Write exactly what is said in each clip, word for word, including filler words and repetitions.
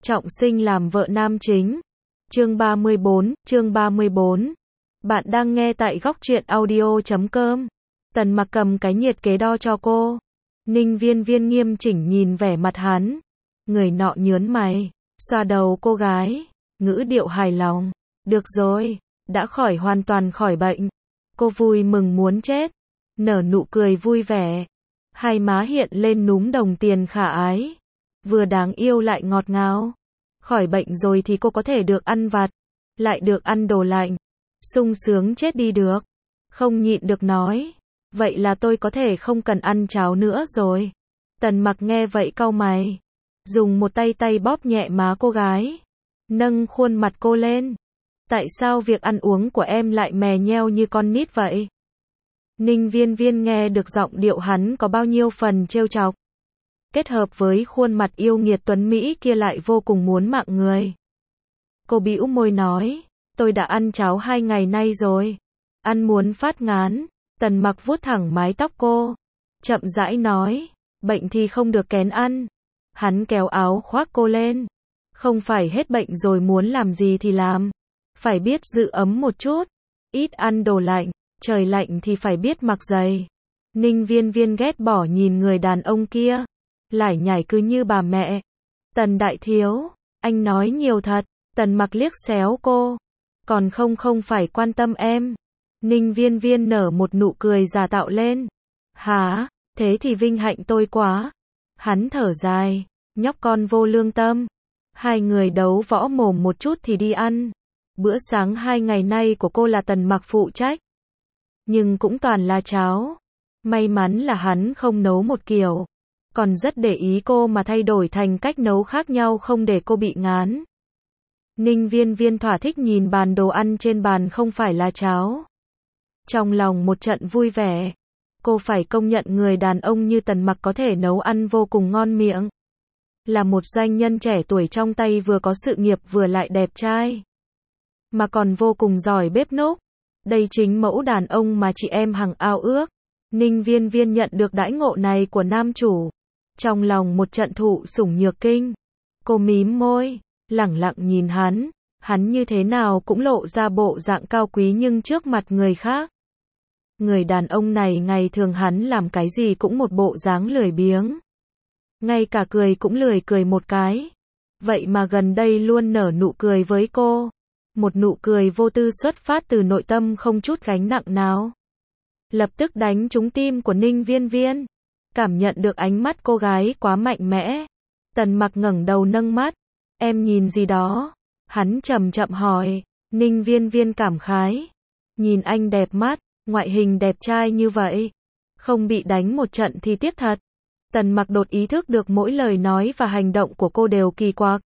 trọng sinh làm vợ nam chính. Chương ba mươi bốn, chương ba mươi bốn. Bạn đang nghe tại góc truyện audio chấm com. Tần Mặc cầm cái nhiệt kế đo cho cô. Ninh Viên Viên nghiêm chỉnh nhìn vẻ mặt hắn. Người nọ nhớn mày, xoa đầu cô gái, ngữ điệu hài lòng. Được rồi, đã khỏi hoàn toàn khỏi bệnh. Cô vui mừng muốn chết, nở nụ cười vui vẻ. Hai má hiện lên núm đồng tiền khả ái, vừa đáng yêu lại ngọt ngào. Khỏi bệnh rồi thì cô có thể được ăn vặt, lại được ăn đồ lạnh. Sung sướng chết đi được. Không nhịn được nói, vậy là tôi có thể không cần ăn cháo nữa rồi. Tần Mặc nghe vậy cau mày, dùng một tay tay bóp nhẹ má cô gái, nâng khuôn mặt cô lên. Tại sao việc ăn uống của em lại mè nheo như con nít vậy? Ninh Viên Viên nghe được giọng điệu hắn có bao nhiêu phần trêu chọc, kết hợp với khuôn mặt yêu nghiệt tuấn Mỹ kia lại vô cùng muốn mạng người. Cô bĩu môi nói, tôi đã ăn cháo hai ngày nay rồi. Ăn muốn phát ngán. Tần Mặc vuốt thẳng mái tóc cô, chậm rãi nói, bệnh thì không được kén ăn. Hắn kéo áo khoác cô lên. Không phải hết bệnh rồi muốn làm gì thì làm. Phải biết giữ ấm một chút. Ít ăn đồ lạnh. Trời lạnh thì phải biết mặc giày. Ninh Viên Viên ghét bỏ nhìn người đàn ông kia, lải nhải cứ như bà mẹ. Tần đại thiếu, anh nói nhiều thật. Tần Mặc liếc xéo cô, còn không không phải quan tâm em. Ninh Viên Viên nở một nụ cười giả tạo lên. Hả, thế thì vinh hạnh tôi quá. Hắn thở dài, nhóc con vô lương tâm. Hai người đấu võ mồm một chút thì đi ăn. Bữa sáng hai ngày nay của cô là Tần Mặc phụ trách, nhưng cũng toàn là cháo. May mắn là hắn không nấu một kiểu, còn rất để ý cô mà thay đổi thành cách nấu khác nhau không để cô bị ngán. Ninh Viên Viên thỏa thích nhìn bàn đồ ăn trên bàn không phải là cháo. Trong lòng một trận vui vẻ. Cô phải công nhận người đàn ông như Tần Mặc có thể nấu ăn vô cùng ngon miệng. Là một doanh nhân trẻ tuổi trong tay vừa có sự nghiệp vừa lại đẹp trai, mà còn vô cùng giỏi bếp núc. Đây chính mẫu đàn ông mà chị em hằng ao ước. Ninh Viên Viên nhận được đãi ngộ này của nam chủ, trong lòng một trận thụ sủng nhược kinh. Cô mím môi, lẳng lặng nhìn hắn. Hắn như thế nào cũng lộ ra bộ dạng cao quý nhưng trước mặt người khác. Người đàn ông này ngày thường hắn làm cái gì cũng một bộ dáng lười biếng. Ngay cả cười cũng lười cười một cái. Vậy mà gần đây luôn nở nụ cười với cô. Một nụ cười vô tư xuất phát từ nội tâm không chút gánh nặng nào. Lập tức đánh trúng tim của Ninh Viên Viên. Cảm nhận được ánh mắt cô gái quá mạnh mẽ. Tần Mặc ngẩng đầu nâng mắt. Em nhìn gì đó? Hắn chậm chậm hỏi. Ninh Viên Viên cảm khái. Nhìn anh đẹp mắt, ngoại hình đẹp trai như vậy. Không bị đánh một trận thì tiếc thật. Tần Mặc đột ý thức được mỗi lời nói và hành động của cô đều kỳ quặc.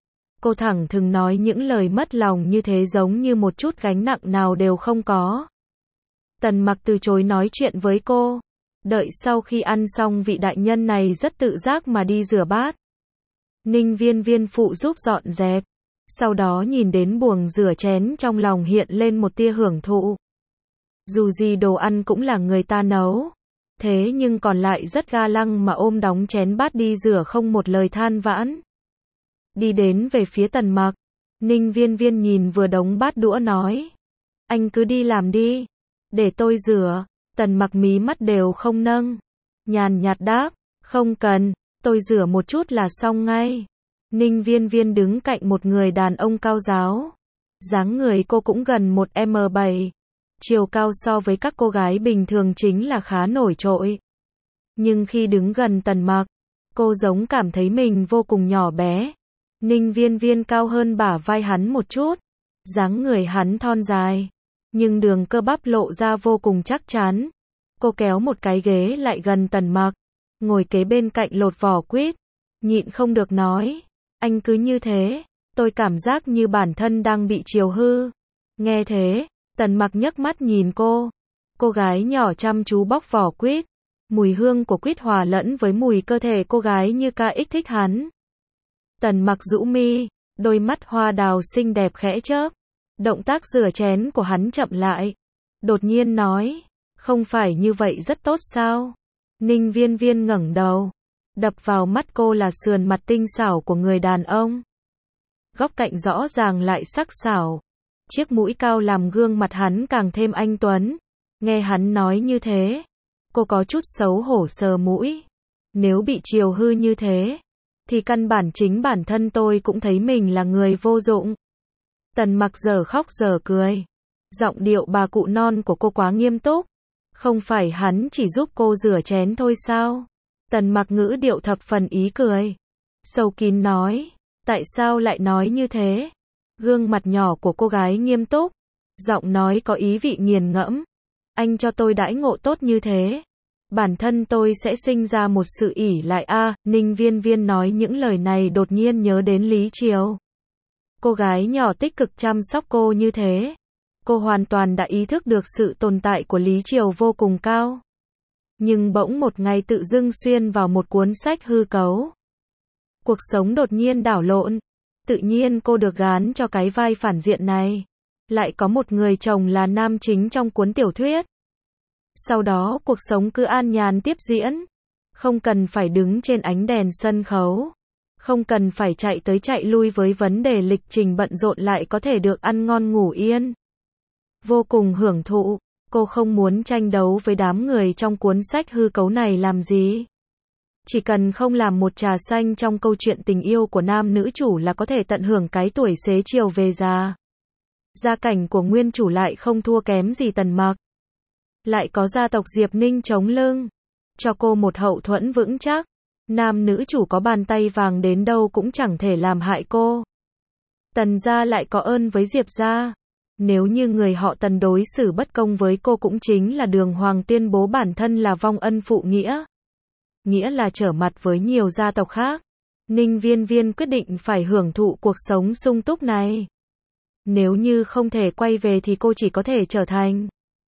Cô thẳng thừng nói những lời mất lòng như thế giống như một chút gánh nặng nào đều không có. Tần Mặc từ chối nói chuyện với cô. Đợi sau khi ăn xong vị đại nhân này rất tự giác mà đi rửa bát. Ninh Viên Viên phụ giúp dọn dẹp. Sau đó nhìn đến buồng rửa chén trong lòng hiện lên một tia hưởng thụ. Dù gì đồ ăn cũng là người ta nấu. Thế nhưng còn lại rất ga lăng mà ôm đóng chén bát đi rửa không một lời than vãn. Đi đến về phía Tần Mặc. Ninh Viên Viên nhìn vừa đống bát đũa nói. Anh cứ đi làm đi. Để tôi rửa. Tần Mặc mí mắt đều không nâng. Nhàn nhạt đáp. Không cần. Tôi rửa một chút là xong ngay. Ninh Viên Viên đứng cạnh một người đàn ông cao ráo. Dáng người cô cũng gần một mét bảy. Chiều cao so với các cô gái bình thường chính là khá nổi trội. Nhưng khi đứng gần Tần Mặc, cô giống cảm thấy mình vô cùng nhỏ bé. Ninh Viên Viên cao hơn bả vai hắn một chút. Dáng người hắn thon dài, nhưng đường cơ bắp lộ ra vô cùng chắc chắn. Cô kéo một cái ghế lại gần Tần Mặc, ngồi kế bên cạnh lột vỏ quýt. Nhịn không được nói. Anh cứ như thế, tôi cảm giác như bản thân đang bị chiều hư. Nghe thế, Tần Mặc nhấc mắt nhìn cô. Cô gái nhỏ chăm chú bóc vỏ quýt. Mùi hương của quýt hòa lẫn với mùi cơ thể cô gái như ca ích thích hắn. Tần Mặc rũ mi, đôi mắt hoa đào xinh đẹp khẽ chớp. Động tác rửa chén của hắn chậm lại. Đột nhiên nói, không phải như vậy rất tốt sao? Ninh Viên Viên ngẩng đầu. Đập vào mắt cô là sườn mặt tinh xảo của người đàn ông. góc cạnh rõ ràng lại sắc sảo. Chiếc mũi cao làm gương mặt hắn càng thêm anh tuấn. Nghe hắn nói như thế, cô có chút xấu hổ sờ mũi. Nếu bị chiều hư như thế, thì căn bản chính bản thân tôi cũng thấy mình là người vô dụng. Tần Mặc giờ khóc giờ cười. Giọng điệu bà cụ non của cô quá nghiêm túc. Không phải hắn chỉ giúp cô rửa chén thôi sao? Tần Mặc ngữ điệu thập phần ý cười. Sâu kín nói, tại sao lại nói như thế? Gương mặt nhỏ của cô gái nghiêm túc, giọng nói có ý vị nghiền ngẫm. Anh cho tôi đãi ngộ tốt như thế, bản thân tôi sẽ sinh ra một sự ỷ lại a. À, Ninh Viên Viên nói những lời này đột nhiên nhớ đến Lý Triều. Cô gái nhỏ tích cực chăm sóc cô như thế. Cô hoàn toàn đã ý thức được sự tồn tại của Lý Triều vô cùng cao. Nhưng bỗng một ngày tự dưng xuyên vào một cuốn sách hư cấu. Cuộc sống đột nhiên đảo lộn. Tự nhiên cô được gán cho cái vai phản diện này. Lại có một người chồng là nam chính trong cuốn tiểu thuyết. Sau đó cuộc sống cứ an nhàn tiếp diễn. Không cần phải đứng trên ánh đèn sân khấu. Không cần phải chạy tới chạy lui với vấn đề lịch trình bận rộn, lại có thể được ăn ngon ngủ yên. Vô cùng hưởng thụ. Cô không muốn tranh đấu với đám người trong cuốn sách hư cấu này làm gì. Chỉ cần không làm một trà xanh trong câu chuyện tình yêu của nam nữ chủ là có thể tận hưởng cái tuổi xế chiều về già. Gia cảnh của nguyên chủ lại không thua kém gì Tần Mặc. Lại có gia tộc Diệp Ninh chống lưng, cho cô một hậu thuẫn vững chắc. Nam nữ chủ có bàn tay vàng đến đâu cũng chẳng thể làm hại cô. Tần gia lại có ơn với Diệp gia. Nếu như người họ Tần đối xử bất công với cô cũng chính là đường hoàng tuyên bố bản thân là vong ân phụ nghĩa. Nghĩa là trở mặt với nhiều gia tộc khác. Ninh Viên Viên quyết định phải hưởng thụ cuộc sống sung túc này. Nếu như không thể quay về thì cô chỉ có thể trở thành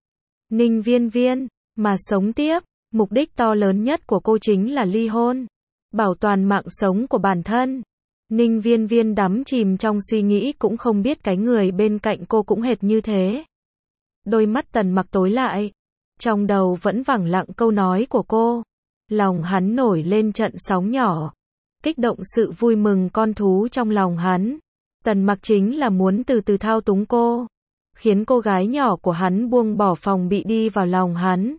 Ninh Viên Viên, mà sống tiếp. Mục đích to lớn nhất của cô chính là ly hôn, bảo toàn mạng sống của bản thân. Ninh Viên Viên đắm chìm trong suy nghĩ, cũng không biết cái người bên cạnh cô cũng hệt như thế. Đôi mắt Tần Mặc tối lại, trong đầu vẫn vẳng lặng câu nói của cô. Lòng hắn nổi lên trận sóng nhỏ, kích động sự vui mừng con thú trong lòng hắn. Tần Mặc chính là muốn từ từ thao túng cô, khiến cô gái nhỏ của hắn buông bỏ phòng bị đi vào lòng hắn.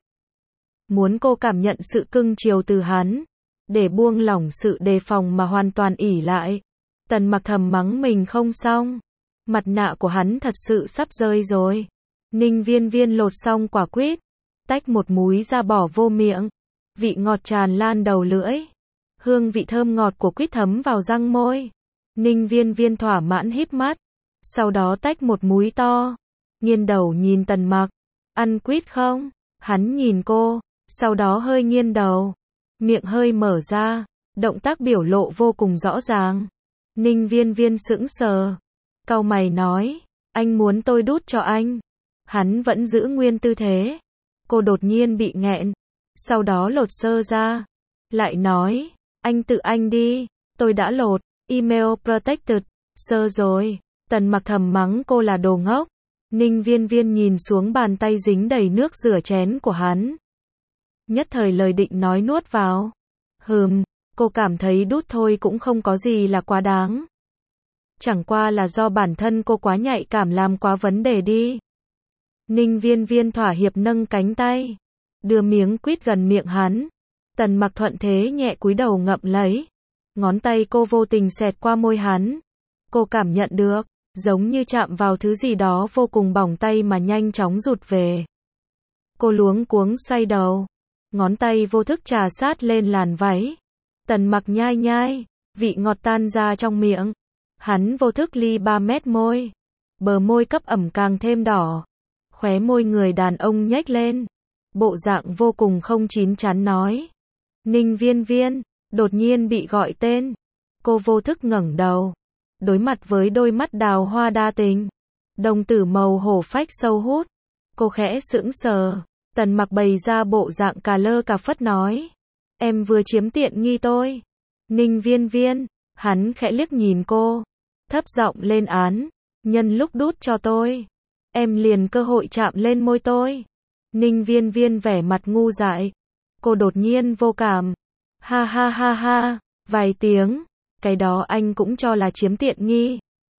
Muốn cô cảm nhận sự cưng chiều từ hắn, để buông lỏng sự đề phòng mà hoàn toàn ỷ lại. Tần Mặc thầm mắng mình không xong. Mặt nạ của hắn thật sự sắp rơi rồi. Ninh Viên Viên lột xong quả quýt, tách một múi ra bỏ vô miệng. Vị ngọt tràn lan đầu lưỡi. Hương vị thơm ngọt của quýt thấm vào răng môi. Ninh Viên Viên thỏa mãn híp mắt. Sau đó tách một múi to. Nghiêng đầu nhìn Tần Mặc. Ăn quýt không? Hắn nhìn cô, sau đó hơi nghiêng đầu. Miệng hơi mở ra. Động tác biểu lộ vô cùng rõ ràng. Ninh Viên Viên sững sờ. Cau mày nói, anh muốn tôi đút cho anh. Hắn vẫn giữ nguyên tư thế. Cô đột nhiên bị nghẹn. Sau đó lột sơ ra. Lại nói, anh tự anh đi. Tôi đã lột. Email protected. Sơ rồi. Tần Mặc thầm mắng cô là đồ ngốc. Ninh Viên Viên nhìn xuống bàn tay dính đầy nước rửa chén của hắn. Nhất thời lời định nói nuốt vào. Hừm, cô cảm thấy đút thôi cũng không có gì là quá đáng. Chẳng qua là do bản thân cô quá nhạy cảm làm quá vấn đề đi. Ninh Viên Viên thỏa hiệp nâng cánh tay, đưa miếng quýt gần miệng hắn. Tần Mặc thuận thế nhẹ cúi đầu ngậm lấy. Ngón tay cô vô tình xẹt qua môi hắn. Cô cảm nhận được, giống như chạm vào thứ gì đó vô cùng bỏng tay mà nhanh chóng rụt về. Cô luống cuống xoay đầu. Ngón tay vô thức trà sát lên làn váy. Tần Mặc nhai nhai, vị ngọt tan ra trong miệng. Hắn vô thức ly ba mét môi. Bờ môi cấp ẩm càng thêm đỏ. Khóe môi người đàn ông nhếch lên. Bộ dạng vô cùng không chín chắn nói. Ninh Viên Viên, đột nhiên bị gọi tên. Cô vô thức ngẩng đầu. Đối mặt với đôi mắt đào hoa đa tình. Đồng tử màu hổ phách sâu hút. Cô khẽ sững sờ. Tần Mặc bày ra bộ dạng cà lơ cà phất nói. Em vừa chiếm tiện nghi tôi. Ninh Viên Viên, hắn khẽ liếc nhìn cô. Thấp giọng lên án. Nhân lúc đút cho tôi, em liền cơ hội chạm lên môi tôi. Ninh Viên Viên vẻ mặt ngu dại. Cô đột nhiên vô cảm. Ha ha ha ha, vài tiếng. Cái đó anh cũng cho là chiếm tiện nghi.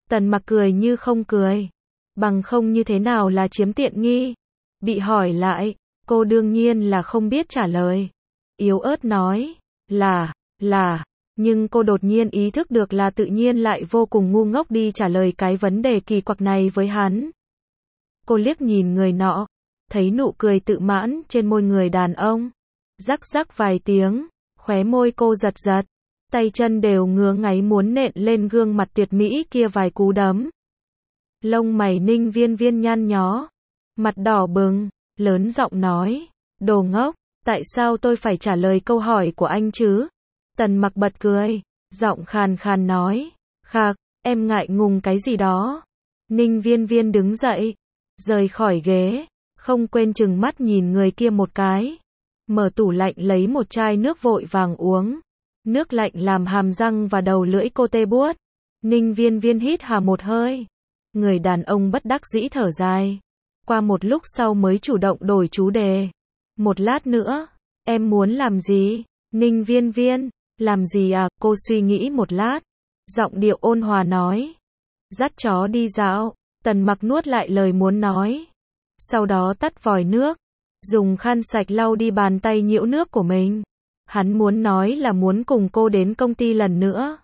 Tần Mặc cười như không cười. Bằng không như thế nào là chiếm tiện nghi? Bị hỏi lại, cô đương nhiên là không biết trả lời. Yếu ớt nói, là, là, nhưng cô đột nhiên ý thức được là tự nhiên lại vô cùng ngu ngốc đi trả lời cái vấn đề kỳ quặc này với hắn. Cô liếc nhìn người nọ, thấy nụ cười tự mãn trên môi người đàn ông. Rắc rắc vài tiếng, khóe môi cô giật giật, tay chân đều ngứa ngáy muốn nện lên gương mặt tuyệt mỹ kia vài cú đấm. Lông mày Ninh Viên Viên nhăn nhó, mặt đỏ bừng, lớn giọng nói, đồ ngốc, tại sao tôi phải trả lời câu hỏi của anh chứ? Tần Mặc bật cười, giọng khàn khàn nói, khạc, em ngại ngùng cái gì đó. Ninh Viên Viên đứng dậy, rời khỏi ghế, không quên chừng mắt nhìn người kia một cái. Mở tủ lạnh lấy một chai nước vội vàng uống. Nước lạnh làm hàm răng và đầu lưỡi cô tê buốt. Ninh Viên Viên hít hà một hơi. Người đàn ông bất đắc dĩ thở dài. Qua một lúc sau mới chủ động đổi chủ đề. Một lát nữa, em muốn làm gì? Ninh Viên Viên, làm gì à? Cô suy nghĩ một lát. Giọng điệu ôn hòa nói. Dắt chó đi dạo. Tần Mặc nuốt lại lời muốn nói. Sau đó tắt vòi nước. Dùng khăn sạch lau đi bàn tay nhiễu nước của mình. Hắn muốn nói là muốn cùng cô đến công ty lần nữa.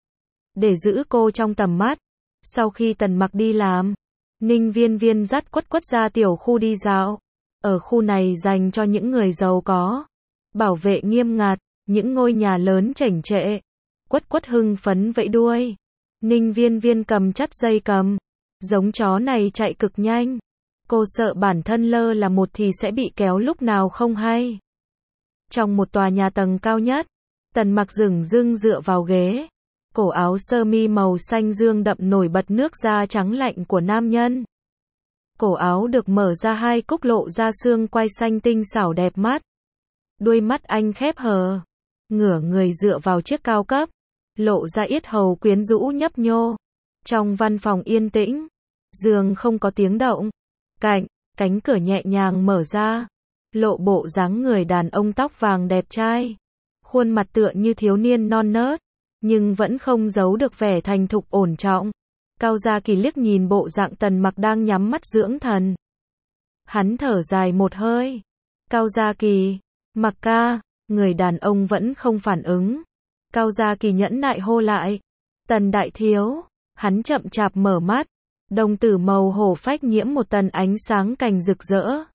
Để giữ cô trong tầm mắt. Sau khi Tần Mặc đi làm, Ninh Viên Viên dắt Quất Quất ra tiểu khu đi dạo. Ở khu này dành cho những người giàu có. Bảo vệ nghiêm ngặt, những ngôi nhà lớn chảnh chệ. Quất Quất hưng phấn vẫy đuôi. Ninh Viên Viên cầm chắt dây cầm. Giống chó này chạy cực nhanh. Cô sợ bản thân lơ là một thì sẽ bị kéo lúc nào không hay. Trong một tòa nhà tầng cao nhất, Tần Mặc dửng dưng dựa vào ghế. Cổ áo sơ mi màu xanh dương đậm nổi bật nước da trắng lạnh của nam nhân. Cổ áo được mở ra hai cúc lộ ra xương quai xanh tinh xảo đẹp mắt. Đuôi mắt anh khép hờ. Ngửa người dựa vào chiếc cao cấp. Lộ ra yết hầu quyến rũ nhấp nhô. Trong văn phòng yên tĩnh. Giường không có tiếng động. Cạnh, cánh cửa nhẹ nhàng mở ra. Lộ bộ dáng người đàn ông tóc vàng đẹp trai. Khuôn mặt tựa như thiếu niên non nớt. Nhưng vẫn không giấu được vẻ thành thục ổn trọng. Cao Gia Kỳ liếc nhìn bộ dạng Tần Mặc đang nhắm mắt dưỡng thần. Hắn thở dài một hơi. Cao Gia Kỳ, Mặc ca, người đàn ông vẫn không phản ứng. Cao Gia Kỳ nhẫn nại hô lại. Tần đại thiếu, hắn chậm chạp mở mắt. Đồng tử màu hổ phách nhiễm một tầng ánh sáng cành rực rỡ.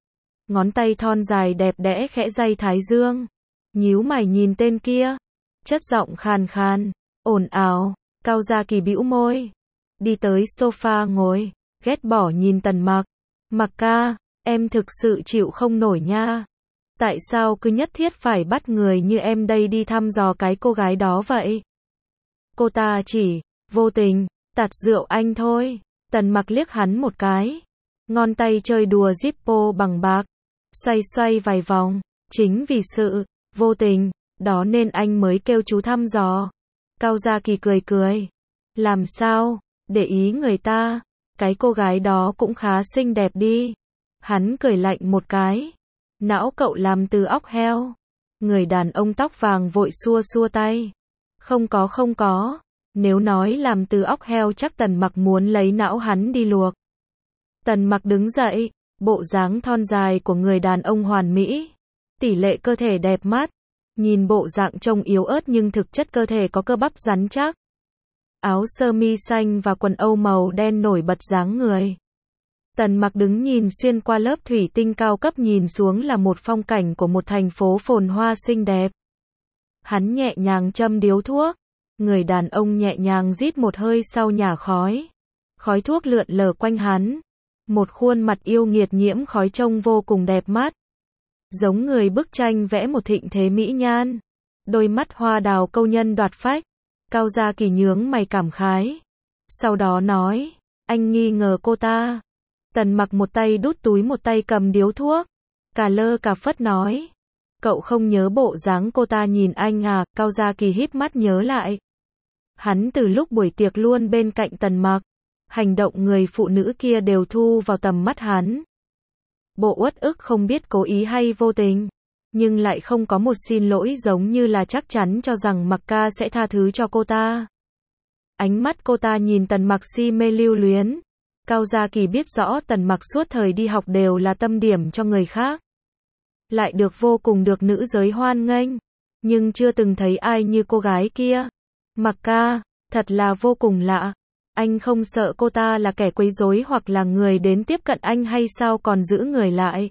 Ngón tay thon dài đẹp đẽ khẽ day thái dương. Nhíu mày nhìn tên kia. Chất giọng khàn khàn, ồn ào. Cao Gia Kỳ bĩu môi. Đi tới sofa ngồi, ghét bỏ nhìn Tần Mặc. Mặc ca, em thực sự chịu không nổi nha. Tại sao cứ nhất thiết phải bắt người như em đây đi thăm dò cái cô gái đó vậy? Cô ta chỉ, vô tình, tạt rượu anh thôi. Tần Mặc liếc hắn một cái. Ngón tay chơi đùa Zippo bằng bạc. Xoay xoay vài vòng. Chính vì sự, vô tình, đó nên anh mới kêu chú thăm dò. Cao Gia Kỳ cười cười. Làm sao? Để ý người ta. Cái cô gái đó cũng khá xinh đẹp đi. Hắn cười lạnh một cái. Não cậu làm từ óc heo. Người đàn ông tóc vàng vội xua xua tay. Không có không có. Nếu nói làm từ óc heo chắc Tần Mặc muốn lấy não hắn đi luộc. Tần Mặc đứng dậy. Bộ dáng thon dài của người đàn ông hoàn mỹ. Tỷ lệ cơ thể đẹp mắt. Nhìn bộ dạng trông yếu ớt nhưng thực chất cơ thể có cơ bắp rắn chắc. Áo sơ mi xanh và quần âu màu đen nổi bật dáng người. Tần Mặc đứng nhìn xuyên qua lớp thủy tinh cao cấp nhìn xuống là một phong cảnh của một thành phố phồn hoa xinh đẹp. Hắn nhẹ nhàng châm điếu thuốc. Người đàn ông nhẹ nhàng rít một hơi sau nhả khói. Khói thuốc lượn lờ quanh hắn. Một khuôn mặt yêu nghiệt nhiễm khói trông vô cùng đẹp mắt. Giống người bức tranh vẽ một thịnh thế mỹ nhan. Đôi mắt hoa đào câu nhân đoạt phách. Cao Gia Kỳ nhướng mày cảm khái. Sau đó nói, anh nghi ngờ cô ta. Tần Mặc một tay đút túi một tay cầm điếu thuốc. Cà lơ cà phất nói. Cậu không nhớ bộ dáng cô ta nhìn anh à? Cao Gia Kỳ híp mắt nhớ lại. Hắn từ lúc buổi tiệc luôn bên cạnh Tần Mặc. Hành động người phụ nữ kia đều thu vào tầm mắt hắn. Bộ uất ức không biết cố ý hay vô tình. Nhưng lại không có một xin lỗi giống như là chắc chắn cho rằng Mặc ca sẽ tha thứ cho cô ta. Ánh mắt cô ta nhìn Tần Mặc si mê lưu luyến. Cao Gia Kỳ biết rõ Tần Mặc suốt thời đi học đều là tâm điểm cho người khác. Lại được vô cùng được nữ giới hoan nghênh. Nhưng chưa từng thấy ai như cô gái kia. Mặc ca, thật là vô cùng lạ. Anh không sợ cô ta là kẻ quấy rối hoặc là người đến tiếp cận anh hay sao còn giữ người lại.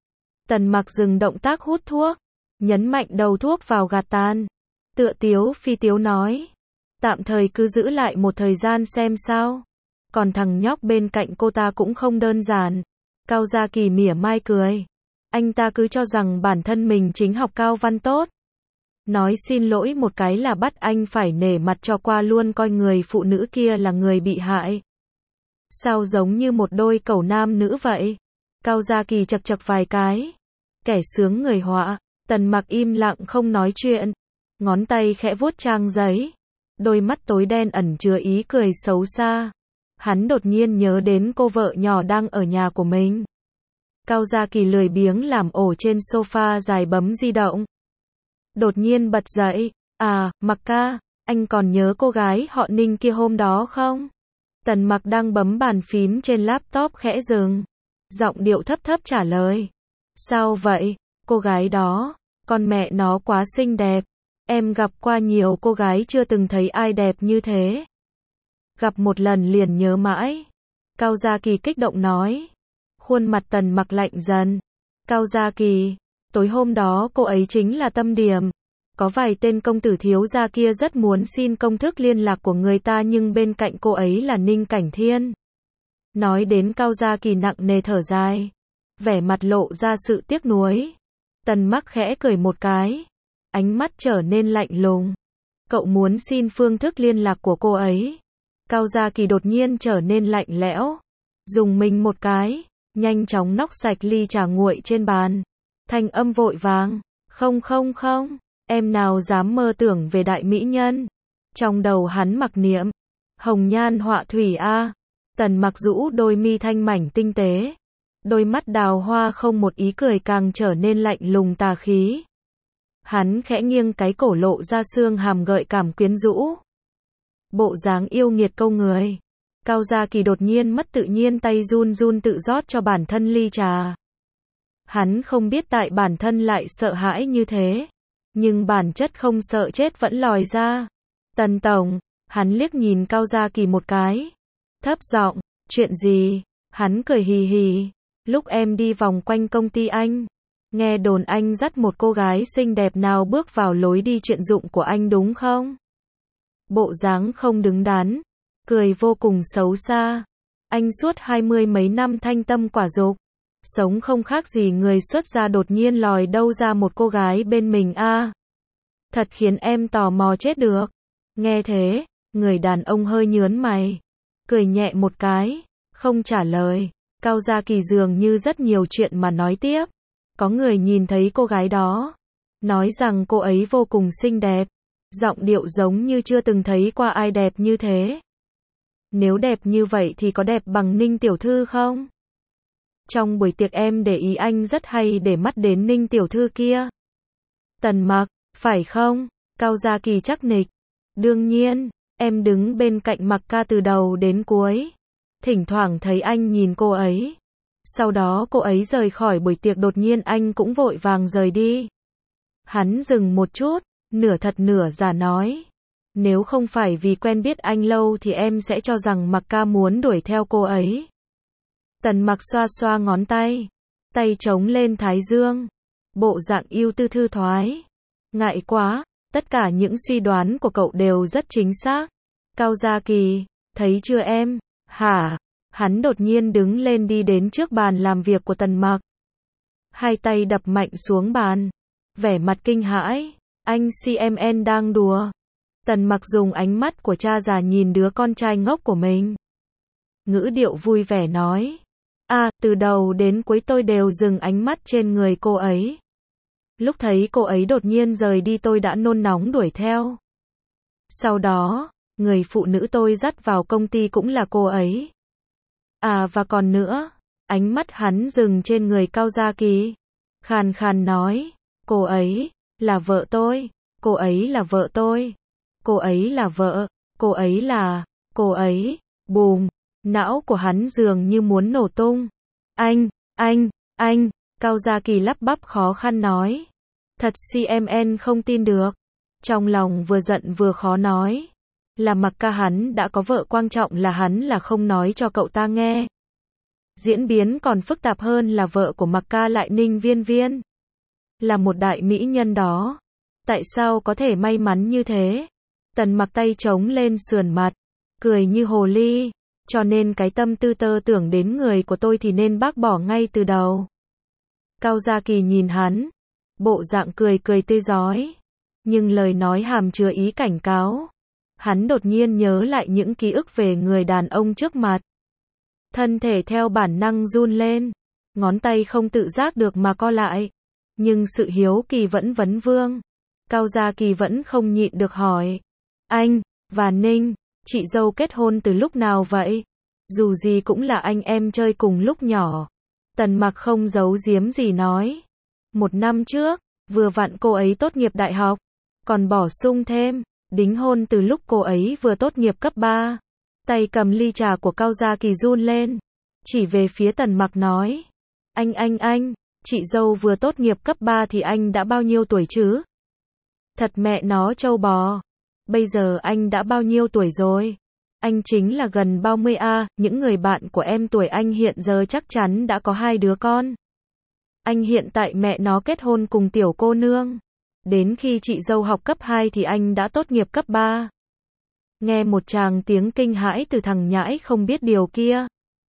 Tần Mặc dừng động tác hút thuốc. Nhấn mạnh đầu thuốc vào gạt tàn. Tựa tiếu phi tiếu nói. Tạm thời cứ giữ lại một thời gian xem sao. Còn thằng nhóc bên cạnh cô ta cũng không đơn giản. Cao Gia Kỳ mỉa mai cười. Anh ta cứ cho rằng bản thân mình chính học cao văn tốt. Nói xin lỗi một cái là bắt anh phải nể mặt cho qua luôn coi người phụ nữ kia là người bị hại. Sao giống như một đôi cẩu nam nữ vậy? Cao Gia Kỳ chật chật vài cái. Kẻ sướng người họa. Tần Mặc im lặng không nói chuyện. Ngón tay khẽ vuốt trang giấy. Đôi mắt tối đen ẩn chứa ý cười xấu xa. Hắn đột nhiên nhớ đến cô vợ nhỏ đang ở nhà của mình. Cao Gia Kỳ lười biếng làm ổ trên sofa dài bấm di động. Đột nhiên bật dậy. À, Mặc ca, anh còn nhớ cô gái họ Ninh kia hôm đó không? Tần Mặc đang bấm bàn phím trên laptop khẽ dừng. Giọng điệu thấp thấp trả lời. Sao vậy? Cô gái đó, con mẹ nó quá xinh đẹp. Em gặp qua nhiều cô gái chưa từng thấy ai đẹp như thế. Gặp một lần liền nhớ mãi. Cao Gia Kỳ kích động nói. Khuôn mặt Tần Mặc lạnh dần. Cao Gia Kỳ, tối hôm đó cô ấy chính là tâm điểm. Có vài tên công tử thiếu gia kia rất muốn xin công thức liên lạc của người ta nhưng bên cạnh cô ấy là Ninh Cảnh Thiên. Nói đến Cao Gia Kỳ nặng nề thở dài. Vẻ mặt lộ ra sự tiếc nuối. Tần Mặc khẽ cười một cái. Ánh mắt trở nên lạnh lùng. Cậu muốn xin phương thức liên lạc của cô ấy. Cao Gia Kỳ đột nhiên trở nên lạnh lẽo. Dùng mình một cái. Nhanh chóng nóc sạch ly trà nguội trên bàn. Thanh âm vội vàng. Không không không. Em nào dám mơ tưởng về đại mỹ nhân. Trong đầu hắn mặc niệm. Hồng nhan họa thủy a. Tần Mặc rũ đôi mi thanh mảnh tinh tế. Đôi mắt đào hoa không một ý cười càng trở nên lạnh lùng tà khí. Hắn khẽ nghiêng cái cổ lộ ra xương hàm gợi cảm quyến rũ. Bộ dáng yêu nghiệt câu người. Cao Gia Kỳ đột nhiên mất tự nhiên tay run run tự rót cho bản thân ly trà. Hắn không biết tại bản thân lại sợ hãi như thế. Nhưng bản chất không sợ chết vẫn lòi ra. Tần tổng, hắn liếc nhìn Cao Gia Kỳ một cái. Thấp giọng, chuyện gì? Hắn cười hì hì. Lúc em đi vòng quanh công ty anh. Nghe đồn anh dắt một cô gái xinh đẹp nào bước vào lối đi chuyên dụng của anh đúng không? Bộ dáng không đứng đắn. Cười vô cùng xấu xa. Anh suốt hai mươi mấy năm thanh tâm quả dục. Sống không khác gì người xuất gia đột nhiên lòi đâu ra một cô gái bên mình a. À, thật khiến em tò mò chết được. Nghe thế, người đàn ông hơi nhớn mày. Cười nhẹ một cái. Không trả lời. Cao Gia Kỳ dường như rất nhiều chuyện mà nói tiếp. Có người nhìn thấy cô gái đó. Nói rằng cô ấy vô cùng xinh đẹp. Giọng điệu giống như chưa từng thấy qua ai đẹp như thế. Nếu đẹp như vậy thì có đẹp bằng Ninh tiểu thư không? Trong buổi tiệc em để ý anh rất hay để mắt đến Ninh tiểu thư kia. Tần Mặc, phải không? Cao Gia Kỳ chắc nịch. Đương nhiên, em đứng bên cạnh Mặc ca từ đầu đến cuối. Thỉnh thoảng thấy anh nhìn cô ấy. Sau đó cô ấy rời khỏi buổi tiệc đột nhiên anh cũng vội vàng rời đi. Hắn dừng một chút, nửa thật nửa giả nói. Nếu không phải vì quen biết anh lâu thì em sẽ cho rằng Mặc ca muốn đuổi theo cô ấy. Tần Mặc xoa xoa ngón tay. Tay chống lên thái dương. Bộ dạng yêu tư thư thoái. Ngại quá, tất cả những suy đoán của cậu đều rất chính xác. Cao Gia Kỳ, thấy chưa em? Hả? Hắn đột nhiên đứng lên đi đến trước bàn làm việc của Tần Mặc. Hai tay đập mạnh xuống bàn. Vẻ mặt kinh hãi. Anh xê em en đang đùa. Tần Mặc dùng ánh mắt của cha già nhìn đứa con trai ngốc của mình. Ngữ điệu vui vẻ nói. À, từ đầu đến cuối tôi đều dừng ánh mắt trên người cô ấy. Lúc thấy cô ấy đột nhiên rời đi tôi đã nôn nóng đuổi theo. Sau đó, người phụ nữ tôi dắt vào công ty cũng là cô ấy. À và còn nữa, ánh mắt hắn dừng trên người Cao Gia Kỳ. Khàn khàn nói, cô ấy, là vợ tôi, cô ấy là vợ tôi, cô ấy là vợ, Cô ấy là, cô ấy, bùm, não của hắn dường như muốn nổ tung. Anh, anh, anh, Cao Gia Kỳ lắp bắp khó khăn nói. Thật xê em en không tin được. Trong lòng vừa giận vừa khó nói. Là Mặc Ca hắn đã có vợ, quan trọng là hắn là không nói cho cậu ta nghe. Diễn biến còn phức tạp hơn là vợ của Mặc Ca lại Ninh Viên Viên. Là một đại mỹ nhân đó. Tại sao có thể may mắn như thế? Tần Mặc tay trống lên sườn mặt, cười như hồ ly. Cho nên cái tâm tư tơ tưởng đến người của tôi thì nên bác bỏ ngay từ đầu. Cao Gia Kỳ nhìn hắn, bộ dạng cười cười tươi rói, nhưng lời nói hàm chứa ý cảnh cáo. Hắn đột nhiên nhớ lại những ký ức về người đàn ông trước mặt. Thân thể theo bản năng run lên, ngón tay không tự giác được mà co lại. Nhưng sự hiếu kỳ vẫn vấn vương. Cao Gia Kỳ vẫn không nhịn được hỏi. Anh, và Ninh, chị dâu kết hôn từ lúc nào vậy? Dù gì cũng là anh em chơi cùng lúc nhỏ. Tần Mặc không giấu giếm gì nói. Một năm trước, vừa vặn cô ấy tốt nghiệp đại học. Còn bổ sung thêm, đính hôn từ lúc cô ấy vừa tốt nghiệp cấp ba. Tay cầm ly trà của Cao Gia Kỳ run lên. Chỉ về phía Tần Mặc nói. Anh anh anh, chị dâu vừa tốt nghiệp cấp ba thì anh đã bao nhiêu tuổi chứ? Thật mẹ nó trâu bò. Bây giờ anh đã bao nhiêu tuổi rồi? Anh chính là gần ba mươi a, những người bạn của em tuổi anh hiện giờ chắc chắn đã có hai đứa con. Anh hiện tại mẹ nó kết hôn cùng tiểu cô nương. Đến khi chị dâu học cấp hai thì anh đã tốt nghiệp cấp ba. Nghe một tràng tiếng kinh hãi từ thằng nhãi không biết điều kia.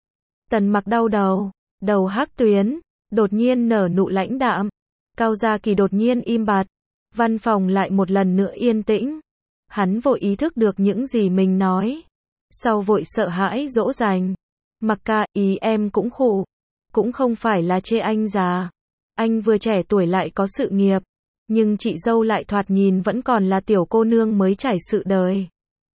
Tần Mặc đau đầu, đầu hắc tuyến, đột nhiên nở nụ lãnh đạm. Cao Gia Kỳ đột nhiên im bặt. Văn phòng lại một lần nữa yên tĩnh. Hắn vội ý thức được những gì mình nói. Sau vội sợ hãi dỗ dành. Mặc Ca, ý em cũng khụ. Cũng không phải là chê anh già. Anh vừa trẻ tuổi lại có sự nghiệp. Nhưng chị dâu lại thoạt nhìn vẫn còn là tiểu cô nương mới trải sự đời.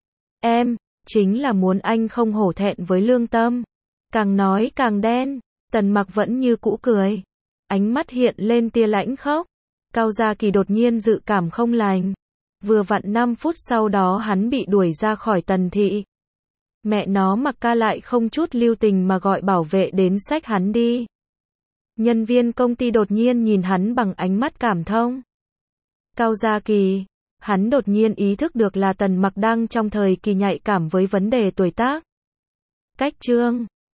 Em, chính là muốn anh không hổ thẹn với lương tâm. Càng nói càng đen. Tần Mặc vẫn như cũ cười. Ánh mắt hiện lên tia lãnh khốc. Cao Gia Kỳ đột nhiên dự cảm không lành. Vừa vặn năm phút sau đó hắn bị đuổi ra khỏi Tần thị. Mẹ nó Mặc Ca lại không chút lưu tình mà gọi bảo vệ đến xách hắn đi. Nhân viên công ty đột nhiên nhìn hắn bằng ánh mắt cảm thông. Cao Gia Kỳ, hắn đột nhiên ý thức được là Tần Mặc đang trong thời kỳ nhạy cảm với vấn đề tuổi tác. Cách chương